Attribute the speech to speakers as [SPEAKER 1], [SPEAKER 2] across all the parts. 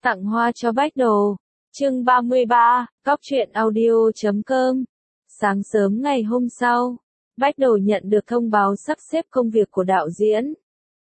[SPEAKER 1] Tặng hoa cho Bách Đồ. Chương 33, Cóc truyện audio.com. Sáng sớm ngày hôm sau, Bách Đồ nhận được thông báo sắp xếp công việc của đạo diễn.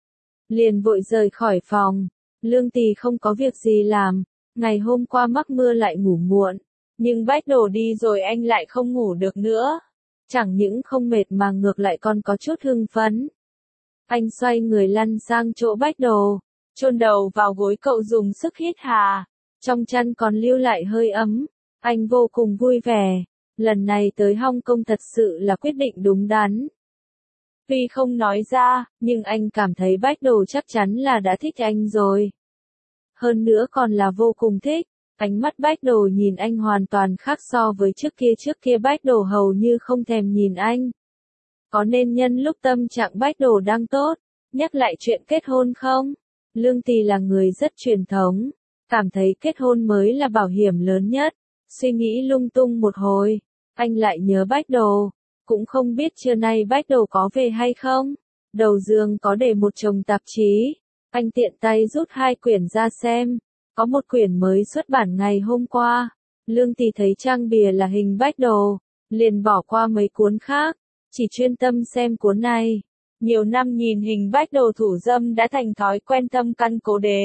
[SPEAKER 1] Liền vội rời khỏi phòng. Lương Tì không có việc gì làm, ngày hôm qua mắc mưa lại ngủ muộn, nhưng Bách Đồ đi rồi anh lại không ngủ được nữa. Chẳng những không mệt mà ngược lại còn có chút hưng phấn. Anh xoay người lăn sang chỗ Bách Đồ, chôn đầu vào gối cậu dùng sức hít hà, trong chân còn lưu lại hơi ấm. Anh vô cùng vui vẻ, lần này tới Hong Kong thật sự là quyết định đúng đắn. Tuy không nói ra, nhưng anh cảm thấy Bách Đồ chắc chắn là đã thích anh rồi. Hơn nữa còn là vô cùng thích. Ánh mắt Bách Đồ nhìn anh hoàn toàn khác so với trước kia Bách Đồ hầu như không thèm nhìn anh. Có nên nhân lúc tâm trạng Bách Đồ đang tốt, nhắc lại chuyện kết hôn không? Lương Tì là người rất truyền thống, cảm thấy kết hôn mới là bảo hiểm lớn nhất. Suy nghĩ lung tung một hồi, anh lại nhớ Bách Đồ, cũng không biết trưa nay Bách Đồ có về hay không. Đầu giường có để một chồng tạp chí, anh tiện tay rút 2 quyển ra xem. Có một quyển mới xuất bản ngày hôm qua, Lương Tì thấy trang bìa là hình Bách Đồ, liền bỏ qua mấy cuốn khác, chỉ chuyên tâm xem cuốn này. Nhiều năm nhìn hình Bách Đồ thủ dâm đã thành thói quen thâm căn cố đế.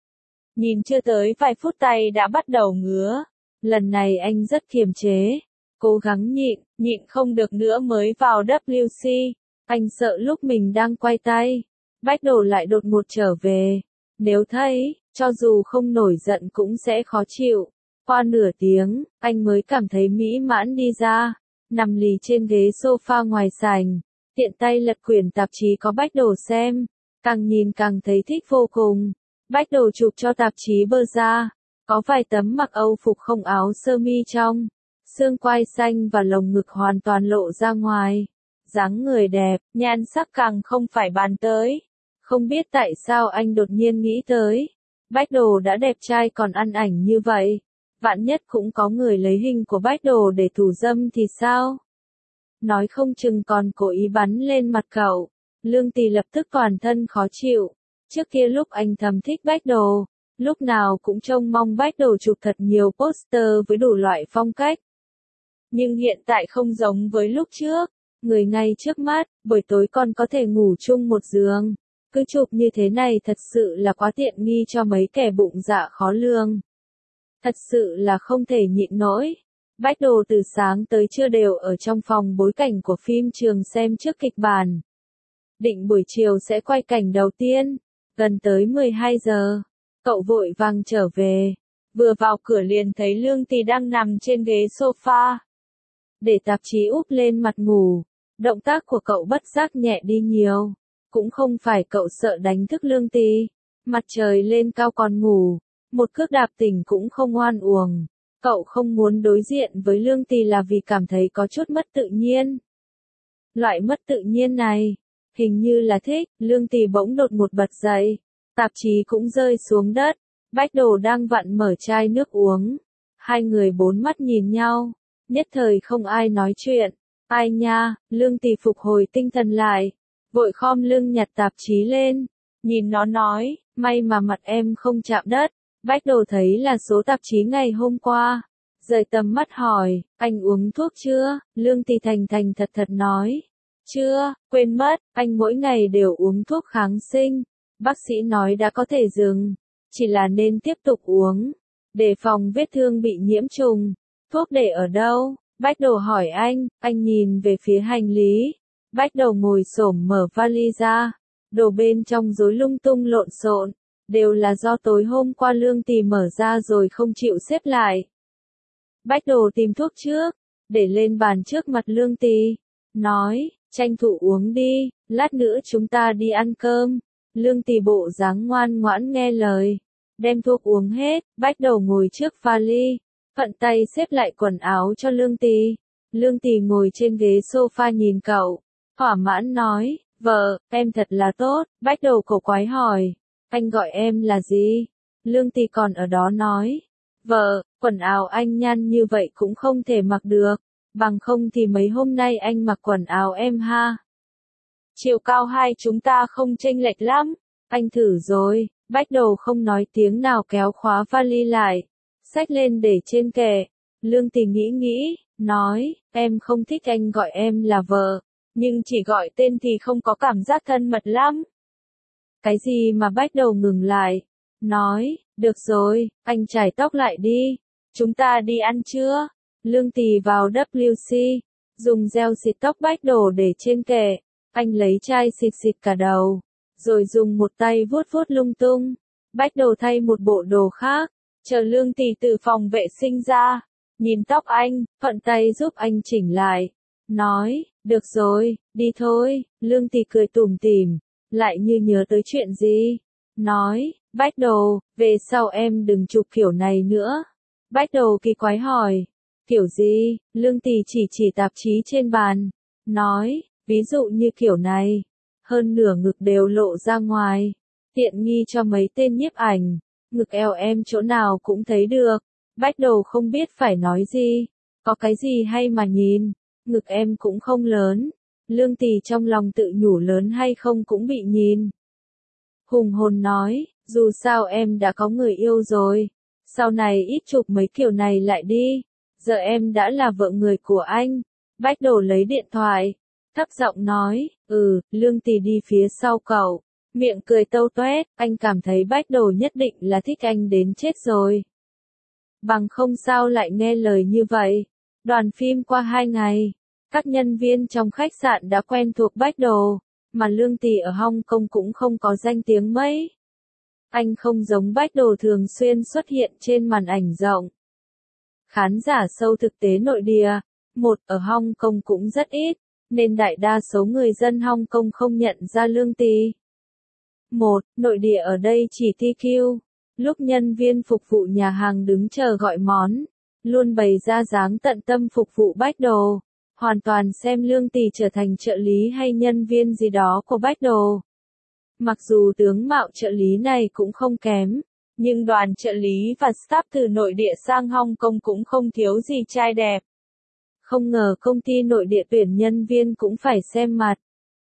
[SPEAKER 1] Nhìn chưa tới vài phút tay đã bắt đầu ngứa. Lần này anh rất kiềm chế, cố gắng nhịn không được nữa mới vào WC. Anh sợ lúc mình đang quay tay, Bách Đồ lại đột ngột trở về. Nếu thấy, cho dù không nổi giận cũng sẽ khó chịu. Qua nửa tiếng, anh mới cảm thấy mỹ mãn đi ra, nằm lì trên ghế sofa ngoài sảnh, tiện tay lật quyển tạp chí có Bách Đồ xem, càng nhìn càng thấy thích vô cùng. Bách Đồ chụp cho tạp chí bơ ra, có vài tấm mặc Âu phục không áo sơ mi trong, xương quai xanh và lồng ngực hoàn toàn lộ ra ngoài. Dáng người đẹp, nhan sắc càng không phải bàn tới. Không biết tại sao anh đột nhiên nghĩ tới, Bách Đồ đã đẹp trai còn ăn ảnh như vậy, vạn nhất cũng có người lấy hình của Bách Đồ để thủ dâm thì sao? Nói không chừng còn cố ý bắn lên mặt cậu. Lương Tì lập tức toàn thân khó chịu. Trước kia lúc anh thầm thích Bách Đồ, lúc nào cũng trông mong Bách Đồ chụp thật nhiều poster với đủ loại phong cách. Nhưng hiện tại không giống với lúc trước, người ngay trước mắt, buổi tối còn có thể ngủ chung một giường. Cứ chụp như thế này thật sự là quá tiện nghi cho mấy kẻ bụng dạ khó lường. Thật sự là không thể nhịn nổi. Bách Đồ từ sáng tới trưa đều ở trong phòng bối cảnh của phim trường xem trước kịch bản. Định buổi chiều sẽ quay cảnh đầu tiên. Gần tới 12 giờ, cậu vội vàng trở về. Vừa vào cửa liền thấy Lương Tì đang nằm trên ghế sofa, để tạp chí úp lên mặt ngủ. Động tác của cậu bất giác nhẹ đi nhiều. Cũng không phải cậu sợ đánh thức Lương Tì. Mặt trời lên cao còn ngủ, một cước đạp tỉnh cũng không oan uổng. Cậu không muốn đối diện với Lương Tì là vì cảm thấy có chút mất tự nhiên. Loại mất tự nhiên này, hình như là thích. Lương Tì bỗng đột ngột bật dậy, tạp chí cũng rơi xuống đất. Bách Đồ đang vặn mở chai nước uống. Hai người bốn mắt nhìn nhau, nhất thời không ai nói chuyện. Ai nha? Lương Tì phục hồi tinh thần lại, vội khom lưng nhặt tạp chí lên, nhìn nó nói, may mà mặt em không chạm đất. Bách Đồ thấy là số tạp chí ngày hôm qua, rời tầm mắt hỏi, anh uống thuốc chưa? Lương Tì thành thành thật thật nói, chưa, quên mất, anh mỗi ngày đều uống thuốc kháng sinh. Bác sĩ nói đã có thể dừng, chỉ là nên tiếp tục uống, đề phòng vết thương bị nhiễm trùng. Thuốc để ở đâu? Bách Đồ hỏi anh nhìn về phía hành lý. Bách Đồ ngồi xổm mở vali ra, đồ bên trong rối lung tung lộn xộn, đều là do tối hôm qua Lương Tì mở ra rồi không chịu xếp lại. Bách Đồ tìm thuốc trước, để lên bàn trước mặt Lương Tì, nói, tranh thủ uống đi, lát nữa chúng ta đi ăn cơm. Lương Tì bộ dáng ngoan ngoãn nghe lời, đem thuốc uống hết. Bách Đồ ngồi trước vali, thuận tay xếp lại quần áo cho Lương Tì. Lương Tì ngồi trên ghế sofa nhìn cậu, thỏa mãn nói, vợ, em thật là tốt. Bách Đồ cổ quái hỏi, anh gọi em là gì? Lương Tì còn ở đó nói, vợ, quần áo anh nhăn như vậy cũng không thể mặc được, bằng không thì mấy hôm nay anh mặc quần áo em ha. Chiều cao hai chúng ta không chênh lệch lắm, anh thử rồi, Bách Đầu không nói tiếng nào kéo khóa vali lại, xách lên để trên kệ. Lương Tỷ nghĩ nghĩ, nói, em không thích anh gọi em là vợ, nhưng chỉ gọi tên thì không có cảm giác thân mật lắm. Cái gì mà Bách Đầu ngừng lại, nói, được rồi, anh chải tóc lại đi, chúng ta đi ăn trưa. Lương Tỷ vào WC, dùng gel xịt tóc Bách Đầu để trên kệ, anh lấy chai xịt xịt cả đầu, rồi dùng một tay vuốt vuốt lung tung. Bách Đầu thay một bộ đồ khác, chờ Lương Tỷ từ phòng vệ sinh ra, nhìn tóc anh, thuận tay giúp anh chỉnh lại, nói, được rồi, đi thôi. Lương Tỷ cười tủm tỉm, lại như nhớ tới chuyện gì, nói, Bách Đầu, về sau em đừng chụp kiểu này nữa. Bách Đầu kỳ quái hỏi, kiểu gì? Lương Tỷ chỉ tạp chí trên bàn, nói, ví dụ như kiểu này, hơn nửa ngực đều lộ ra ngoài, tiện nghi cho mấy tên nhiếp ảnh, ngực eo em chỗ nào cũng thấy được. Bách Đầu không biết phải nói gì, có cái gì hay mà nhìn, ngực em cũng không lớn. Lương Tỷ trong lòng tự nhủ lớn hay không cũng bị nhìn. Hùng hồn nói, dù sao em đã có người yêu rồi, sau này ít chụp mấy kiểu này lại đi, giờ em đã là vợ người của anh. Bách Đầu lấy điện thoại, thấp giọng nói, Lương Tỷ đi phía sau cậu, miệng cười tâu toét, anh cảm thấy Bách Đầu nhất định là thích anh đến chết rồi. Bằng không sao lại nghe lời như vậy. Đoàn phim qua 2 ngày, các nhân viên trong khách sạn đã quen thuộc Bách Đầu, mà Lương Tỷ ở Hong Kong cũng không có danh tiếng mấy. Anh không giống Bách Đầu thường xuyên xuất hiện trên màn ảnh rộng. Khán giả sâu thực tế nội địa, ở Hong Kong cũng rất ít, nên đại đa số người dân Hong Kong không nhận ra Lương Tỷ. Nội địa ở đây chỉ TQ. Lúc nhân viên phục vụ nhà hàng đứng chờ gọi món, luôn bày ra dáng tận tâm phục vụ Bách Đầu, hoàn toàn xem Lương Tỷ trở thành trợ lý hay nhân viên gì đó của Bách Đầu. Mặc dù tướng mạo trợ lý này cũng không kém, nhưng đoàn trợ lý và staff từ nội địa sang Hong Kong cũng không thiếu gì trai đẹp. Không ngờ công ty nội địa tuyển nhân viên cũng phải xem mặt.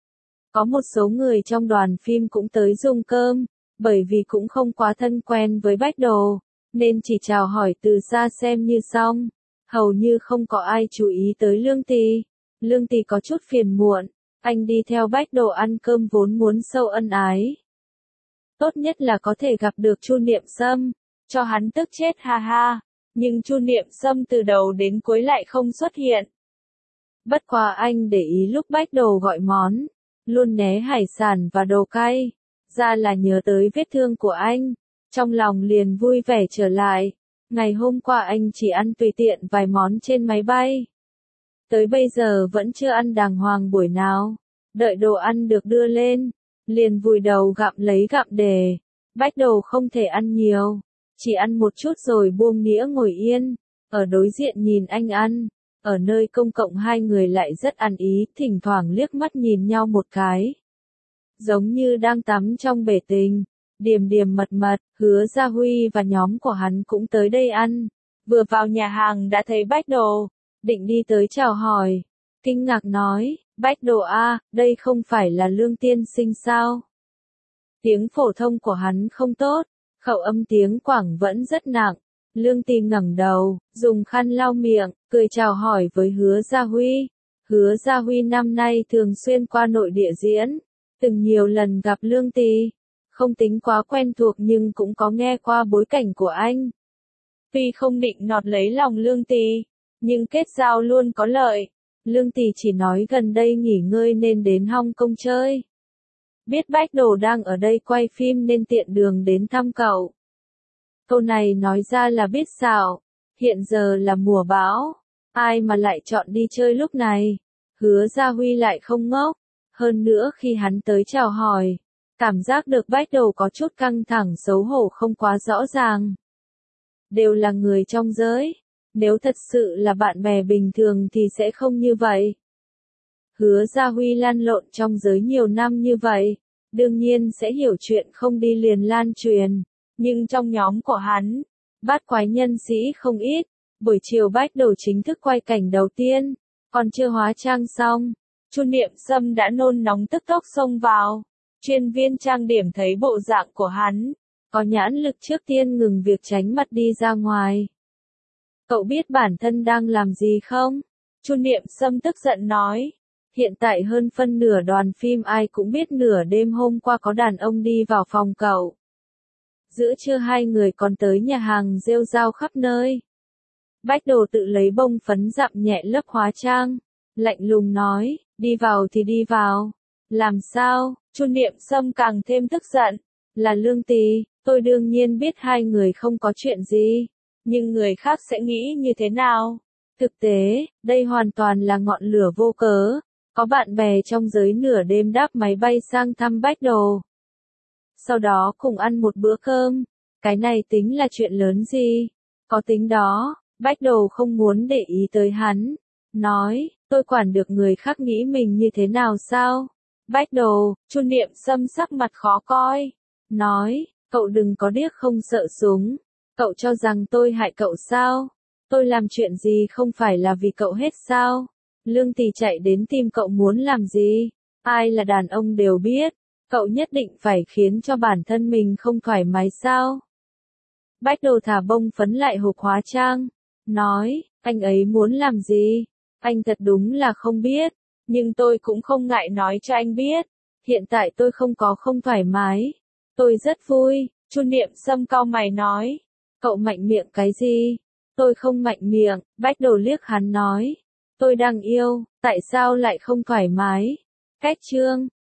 [SPEAKER 1] Có một số người trong đoàn phim cũng tới dùng cơm, bởi vì cũng không quá thân quen với Bách Đầu, nên chỉ chào hỏi từ xa xem như xong. Hầu như không có ai chú ý tới Lương Tỷ. Lương Tỷ có chút phiền muộn, anh đi theo Bách Đầu ăn cơm vốn muốn sâu ân ái. Tốt nhất là có thể gặp được Chu Niệm Sâm, cho hắn tức chết ha ha, nhưng Chu Niệm Sâm từ đầu đến cuối lại không xuất hiện. Bất quá anh để ý lúc Bách Đầu gọi món, luôn né hải sản và đồ cay, ra là nhớ tới vết thương của anh, trong lòng liền vui vẻ trở lại. Ngày hôm qua anh chỉ ăn tùy tiện vài món trên máy bay. Tới bây giờ vẫn chưa ăn đàng hoàng buổi nào, đợi đồ ăn được đưa lên, liền vùi đầu gặm lấy gặm để. Bách Đầu không thể ăn nhiều, chỉ ăn một chút rồi buông đĩa ngồi yên, ở đối diện nhìn anh ăn. Ở nơi công cộng hai người lại rất ăn ý, thỉnh thoảng liếc mắt nhìn nhau một cái. Giống như đang tắm trong bể tình, điềm điềm mật mật. Hứa Gia Huy và nhóm của hắn cũng tới đây ăn. Vừa vào nhà hàng đã thấy Bách Đầu, định đi tới chào hỏi. Kinh ngạc nói, Bách Đầu a, đây không phải là Lương tiên sinh sao? Tiếng phổ thông của hắn không tốt, khẩu âm tiếng Quảng vẫn rất nặng. Lương Tỷ ngẩng đầu, dùng khăn lau miệng, cười chào hỏi với Hứa Gia Huy. Hứa Gia Huy năm nay thường xuyên qua nội địa diễn, từng nhiều lần gặp Lương Tỷ, không tính quá quen thuộc nhưng cũng có nghe qua bối cảnh của anh. Tuy không định nọt lấy lòng Lương Tỷ, nhưng kết giao luôn có lợi. Lương Tỷ chỉ nói gần đây nghỉ ngơi nên đến Hong Kong chơi. Biết Bách Đầu đang ở đây quay phim nên tiện đường đến thăm cậu. Câu này nói ra là biết xạo, hiện giờ là mùa bão, ai mà lại chọn đi chơi lúc này. Hứa Gia Huy lại không ngốc, hơn nữa khi hắn tới chào hỏi, cảm giác được Bách Đầu có chút căng thẳng xấu hổ không quá rõ ràng. Đều là người trong giới, nếu thật sự là bạn bè bình thường thì sẽ không như vậy. Hứa Gia Huy lăn lộn trong giới nhiều năm như vậy, đương nhiên sẽ hiểu chuyện không đi liền lan truyền. Nhưng trong nhóm của hắn, bát quái nhân sĩ không ít. Buổi chiều Bách Đầu chính thức quay cảnh đầu tiên, còn chưa hóa trang xong, Chu Niệm Sâm đã nôn nóng tức tốc xông vào. Chuyên viên trang điểm thấy bộ dạng của hắn, có nhãn lực trước tiên ngừng việc tránh mặt đi ra ngoài. Cậu biết bản thân đang làm gì không? Chu Niệm Sâm tức giận nói. Hiện tại hơn phân nửa đoàn phim ai cũng biết nửa đêm hôm qua có đàn ông đi vào phòng cậu. Giữa trưa hai người còn tới nhà hàng rêu rao khắp nơi. Bách Đồ tự lấy bông phấn dặm nhẹ lớp hóa trang, lạnh lùng nói, đi vào thì đi vào. Làm sao? Chu Niệm Sâm càng thêm tức giận. Là Lương Tì, tôi đương nhiên biết hai người không có chuyện gì, nhưng người khác sẽ nghĩ như thế nào? Thực tế, đây hoàn toàn là ngọn lửa vô cớ. Có bạn bè trong giới nửa đêm đáp máy bay sang thăm Bách Đồ. Sau đó cùng ăn một bữa cơm. Cái này tính là chuyện lớn gì? Có tính đó. Bách Đồ không muốn để ý tới hắn. Nói, tôi quản được người khác nghĩ mình như thế nào sao? Bách Đồ, Chu Niệm Sâm sắc mặt khó coi. Nói, cậu đừng có điếc không sợ súng. Cậu cho rằng tôi hại cậu sao? Tôi làm chuyện gì không phải là vì cậu hết sao? Lương Tì chạy đến tìm cậu muốn làm gì? Ai là đàn ông đều biết. Cậu nhất định phải khiến cho bản thân mình không thoải mái sao? Bách Đồ thả bông phấn lại hộp hóa trang. Nói, anh ấy muốn làm gì? Anh thật đúng là không biết. Nhưng tôi cũng không ngại nói cho anh biết. Hiện tại tôi không thoải mái. Tôi rất vui. Chu Niệm Sâm cau mày nói. Cậu mạnh miệng cái gì? Tôi không mạnh miệng. Bách Đồ liếc hắn nói. Tôi đang yêu, tại sao lại không thoải mái? Cách chương